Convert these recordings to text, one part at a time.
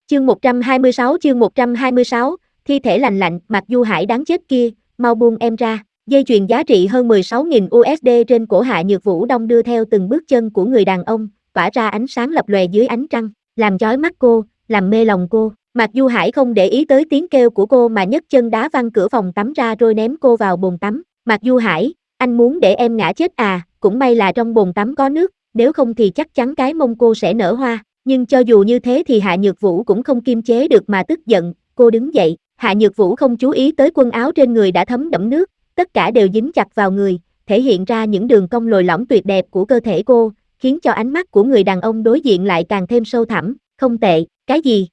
Chương 126, thi thể lành lạnh, Mạc Du Hải đáng chết kia, mau buông em ra. Dây chuyền giá trị hơn 16.000 USD trên cổ Hạ Nhược Vũ đong đưa theo từng bước chân của người đàn ông, tỏa ra ánh sáng lập lòe dưới ánh trăng, làm chói mắt cô, làm mê lòng cô. Mạc Du Hải không để ý tới tiếng kêu của cô mà nhấc chân đá văng cửa phòng tắm ra rồi ném cô vào bồn tắm. Mạc Du Hải, anh muốn để em ngã chết à, cũng may là trong bồn tắm có nước, nếu không thì chắc chắn cái mông cô sẽ nở hoa. Nhưng cho dù như thế thì Hạ Nhược Vũ cũng không kiềm chế được mà tức giận, cô đứng dậy. Hạ Nhược Vũ không chú ý tới quần áo trên người đã thấm đẫm nước, tất cả đều dính chặt vào người, thể hiện ra những đường cong lồi lõm tuyệt đẹp của cơ thể cô, khiến cho ánh mắt của người đàn ông đối diện lại càng thêm sâu thẳm. Không tệ, cái gì?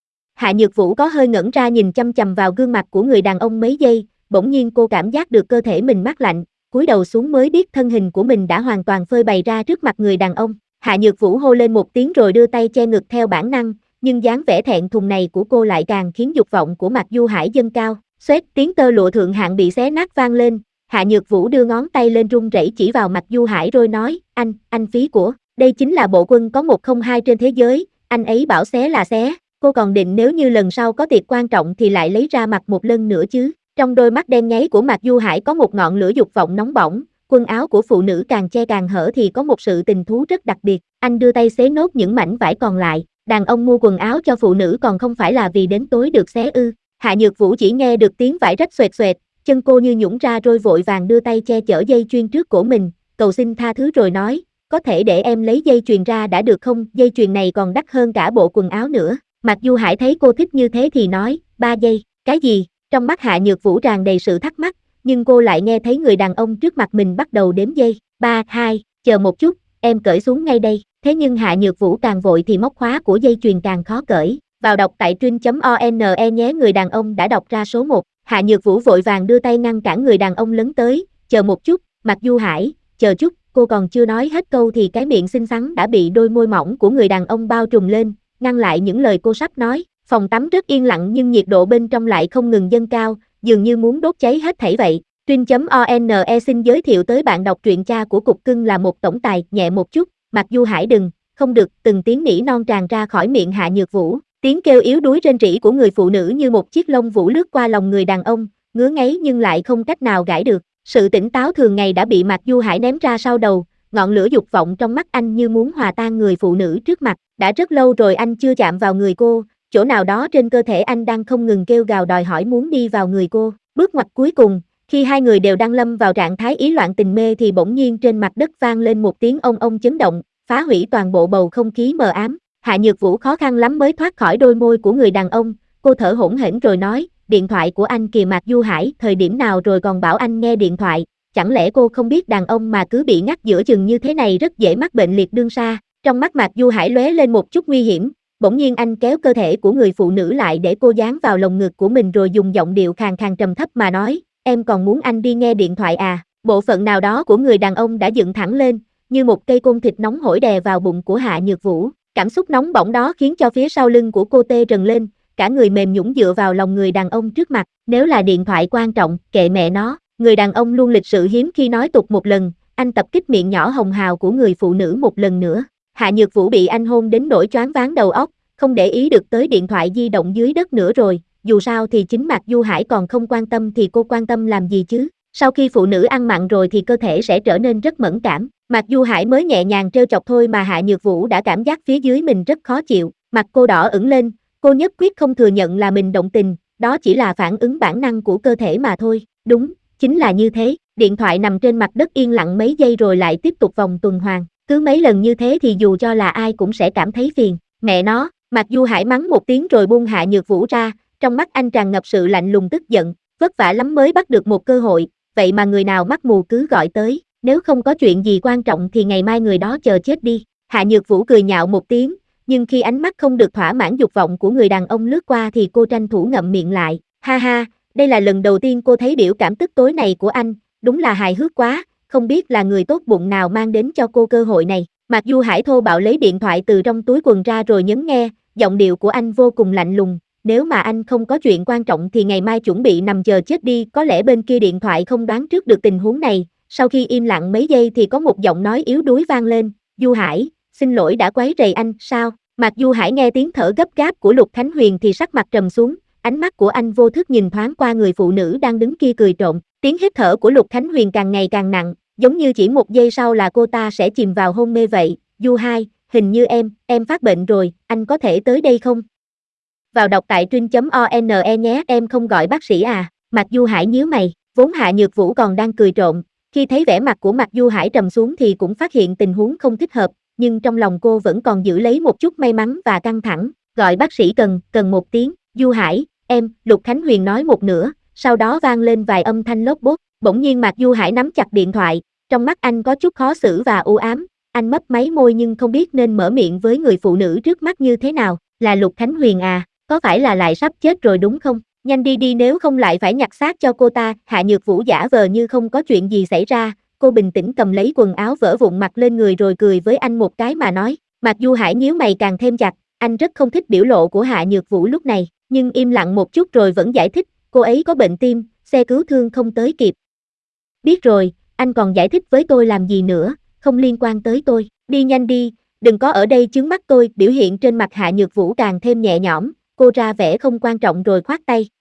Hạ Nhược Vũ có hơi ngẩn ra nhìn chăm chăm vào gương mặt của người đàn ông mấy giây, bỗng nhiên cô cảm giác được cơ thể mình mát lạnh, cúi đầu xuống mới biết thân hình của mình đã hoàn toàn phơi bày ra trước mặt người đàn ông. Hạ Nhược Vũ hô lên một tiếng rồi đưa tay che ngực theo bản năng, nhưng dáng vẻ thẹn thùng này của cô lại càng khiến dục vọng của Mạc Du Hải dâng cao. Xoét, tiếng tơ lụa thượng hạng bị xé nát vang lên. Hạ Nhược Vũ đưa ngón tay lên run rẩy chỉ vào Mạc Du Hải rồi nói, anh phí của, đây chính là bộ quân có 102 trên thế giới, anh ấy bảo xé là xé, cô còn định nếu như lần sau có tiệc quan trọng thì lại lấy ra mặc một lần nữa chứ. Trong đôi mắt đen nháy của Mạc Du Hải có một ngọn lửa dục vọng nóng bỏng, quần áo của phụ nữ càng che càng hở thì có một sự tình thú rất đặc biệt. Anh đưa tay xé nốt những mảnh vải còn lại, đàn ông mua quần áo cho phụ nữ còn không phải là vì đến tối được xé ư? Hạ Nhược Vũ chỉ nghe được tiếng vải rách xoẹt xoẹt, chân cô như nhũn ra rồi vội vàng đưa tay che chở dây chuyền trước cổ mình, cầu xin tha thứ rồi nói, có thể để em lấy dây chuyền ra đã được không, dây chuyền này còn đắt hơn cả bộ quần áo nữa. Mạc Du Hải thấy cô thích như thế thì nói, 3 giây, cái gì? Trong mắt Hạ Nhược Vũ tràn đầy sự thắc mắc, nhưng cô lại nghe thấy người đàn ông trước mặt mình bắt đầu đếm giây, 3, 2, chờ một chút, em cởi xuống ngay đây. Thế nhưng Hạ Nhược Vũ càng vội thì móc khóa của dây chuyền càng khó cởi. Vào đọc tại truyện.one nhé. Người đàn ông đã đọc ra số 1. Hạ Nhược Vũ vội vàng đưa tay ngăn cản người đàn ông lấn tới, chờ một chút, Mạc Du Hải, chờ chút, cô còn chưa nói hết câu thì cái miệng xinh xắn đã bị đôi môi mỏng của người đàn ông bao trùm lên, ngăn lại những lời cô sắp nói. Phòng tắm rất yên lặng nhưng nhiệt độ bên trong lại không ngừng dâng cao, dường như muốn đốt cháy hết thảy vậy. Truyện.one xin giới thiệu tới bạn đọc truyện cha của cục cưng là một tổng tài, nhẹ một chút, Mạc Du Hải đừng, không được, từng tiếng nỉ non tràn ra khỏi miệng Hạ Nhược Vũ, tiếng kêu yếu đuối rên rỉ của người phụ nữ như một chiếc lông vũ lướt qua lòng người đàn ông, ngứa ngáy nhưng lại không cách nào gãi được. Sự tỉnh táo thường ngày đã bị Mạc Du Hải ném ra sau đầu, ngọn lửa dục vọng trong mắt anh như muốn hòa tan người phụ nữ trước mặt. Đã rất lâu rồi anh chưa chạm vào người cô, chỗ nào đó trên cơ thể anh đang không ngừng kêu gào đòi hỏi muốn đi vào người cô. Bước ngoặt cuối cùng, khi hai người đều đang lâm vào trạng thái ý loạn tình mê thì bỗng nhiên trên mặt đất vang lên một tiếng ông ông chấn động, phá hủy toàn bộ bầu không khí mờ ám. Hạ Nhược Vũ khó khăn lắm mới thoát khỏi đôi môi của người đàn ông, cô thở hổn hển rồi nói, điện thoại của anh kìa Mạc Du Hải, thời điểm nào rồi còn bảo anh nghe điện thoại, chẳng lẽ cô không biết đàn ông mà cứ bị ngắt giữa chừng như thế này rất dễ mắc bệnh liệt đương xa. Trong mắt Mạc Du Hải lóe lên một chút nguy hiểm, bỗng nhiên anh kéo cơ thể của người phụ nữ lại để cô dán vào lồng ngực của mình rồi dùng giọng điệu khàn khàn trầm thấp mà nói, em còn muốn anh đi nghe điện thoại à? Bộ phận nào đó của người đàn ông đã dựng thẳng lên, như một cây côn thịt nóng hổi đè vào bụng của Hạ Nhược Vũ. Cảm xúc nóng bỏng đó khiến cho phía sau lưng của cô tê rần lên, cả người mềm nhũn dựa vào lòng người đàn ông trước mặt. Nếu là điện thoại quan trọng, kệ mẹ nó. Người đàn ông luôn lịch sự hiếm khi nói tục một lần, anh tập kích miệng nhỏ hồng hào của người phụ nữ một lần nữa. Hạ Nhược Vũ bị anh hôn đến nỗi choáng váng đầu óc, không để ý được tới điện thoại di động dưới đất nữa rồi, dù sao thì chính Mạc Du Hải còn không quan tâm thì cô quan tâm làm gì chứ. Sau khi phụ nữ ăn mặn rồi thì cơ thể sẽ trở nên rất mẫn cảm. Mạc Du Hải mới nhẹ nhàng trêu chọc thôi mà Hạ Nhược Vũ đã cảm giác phía dưới mình rất khó chịu, mặt cô đỏ ửng lên, cô nhất quyết không thừa nhận là mình động tình, đó chỉ là phản ứng bản năng của cơ thể mà thôi. Đúng, chính là như thế. Điện thoại nằm trên mặt đất yên lặng mấy giây rồi lại tiếp tục vòng tuần hoàn, cứ mấy lần như thế thì dù cho là ai cũng sẽ cảm thấy phiền. Mẹ nó, Mạc Du Hải mắng một tiếng rồi buông Hạ Nhược Vũ ra, trong mắt anh tràn ngập sự lạnh lùng tức giận, vất vả lắm mới bắt được một cơ hội, vậy mà người nào mắt mù cứ gọi tới, nếu không có chuyện gì quan trọng thì ngày mai người đó chờ chết đi. Hạ Nhược Vũ cười nhạo một tiếng, nhưng khi ánh mắt không được thỏa mãn dục vọng của người đàn ông lướt qua thì cô tranh thủ ngậm miệng lại, ha ha, đây là lần đầu tiên cô thấy biểu cảm tức tối này của anh, đúng là hài hước quá, không biết là người tốt bụng nào mang đến cho cô cơ hội này. Mạc Du Hải thô bạo lấy điện thoại từ trong túi quần ra rồi nhấn nghe, giọng điệu của anh vô cùng lạnh lùng, nếu mà anh không có chuyện quan trọng thì ngày mai chuẩn bị nằm chờ chết đi. Có lẽ bên kia điện thoại không đoán trước được tình huống này, sau khi im lặng mấy giây thì có một giọng nói yếu đuối vang lên, Du Hải, xin lỗi đã quấy rầy anh, sao? Mạc Du Hải nghe tiếng thở gấp gáp của Lục Khánh Huyền thì sắc mặt trầm xuống, ánh mắt của anh vô thức nhìn thoáng qua người phụ nữ đang đứng kia cười trộm, tiếng hít thở của Lục Khánh Huyền càng ngày càng nặng, giống như chỉ một giây sau là cô ta sẽ chìm vào hôn mê vậy. Du Hai, hình như em phát bệnh rồi, anh có thể tới đây không? Vào đọc tại truyện.one nhé, em không gọi bác sĩ à? Mạc Du Hải nhíu mày, vốn Hạ Nhược Vũ còn đang cười trộm, khi thấy vẻ mặt của Mạc Du Hải trầm xuống thì cũng phát hiện tình huống không thích hợp, nhưng trong lòng cô vẫn còn giữ lấy một chút may mắn và căng thẳng, gọi bác sĩ cần một tiếng. Du Hải, Lục Khánh Huyền nói một nửa, sau đó vang lên vài âm thanh lốp bốp, bỗng nhiên Mạc Du Hải nắm chặt điện thoại, trong mắt anh có chút khó xử và u ám, anh mấp máy môi nhưng không biết nên mở miệng với người phụ nữ trước mắt như thế nào, là Lục Khánh Huyền à, có phải là lại sắp chết rồi đúng không? Nhanh đi nếu không lại phải nhặt xác cho cô ta. Hạ Nhược Vũ giả vờ như không có chuyện gì xảy ra, cô bình tĩnh cầm lấy quần áo vỡ vụn mặc lên người rồi cười với anh một cái mà nói. Mạc Du Hải nhíu mày càng thêm chặt, anh rất không thích biểu lộ của Hạ Nhược Vũ lúc này, nhưng im lặng một chút rồi vẫn giải thích, cô ấy có bệnh tim, xe cứu thương không tới kịp. Biết rồi, anh còn giải thích với tôi làm gì nữa, không liên quan tới tôi, đi nhanh đi, đừng có ở đây chướng mắt tôi. Biểu hiện trên mặt Hạ Nhược Vũ càng thêm nhẹ nhõm, cô ra vẻ không quan trọng rồi khoát tay.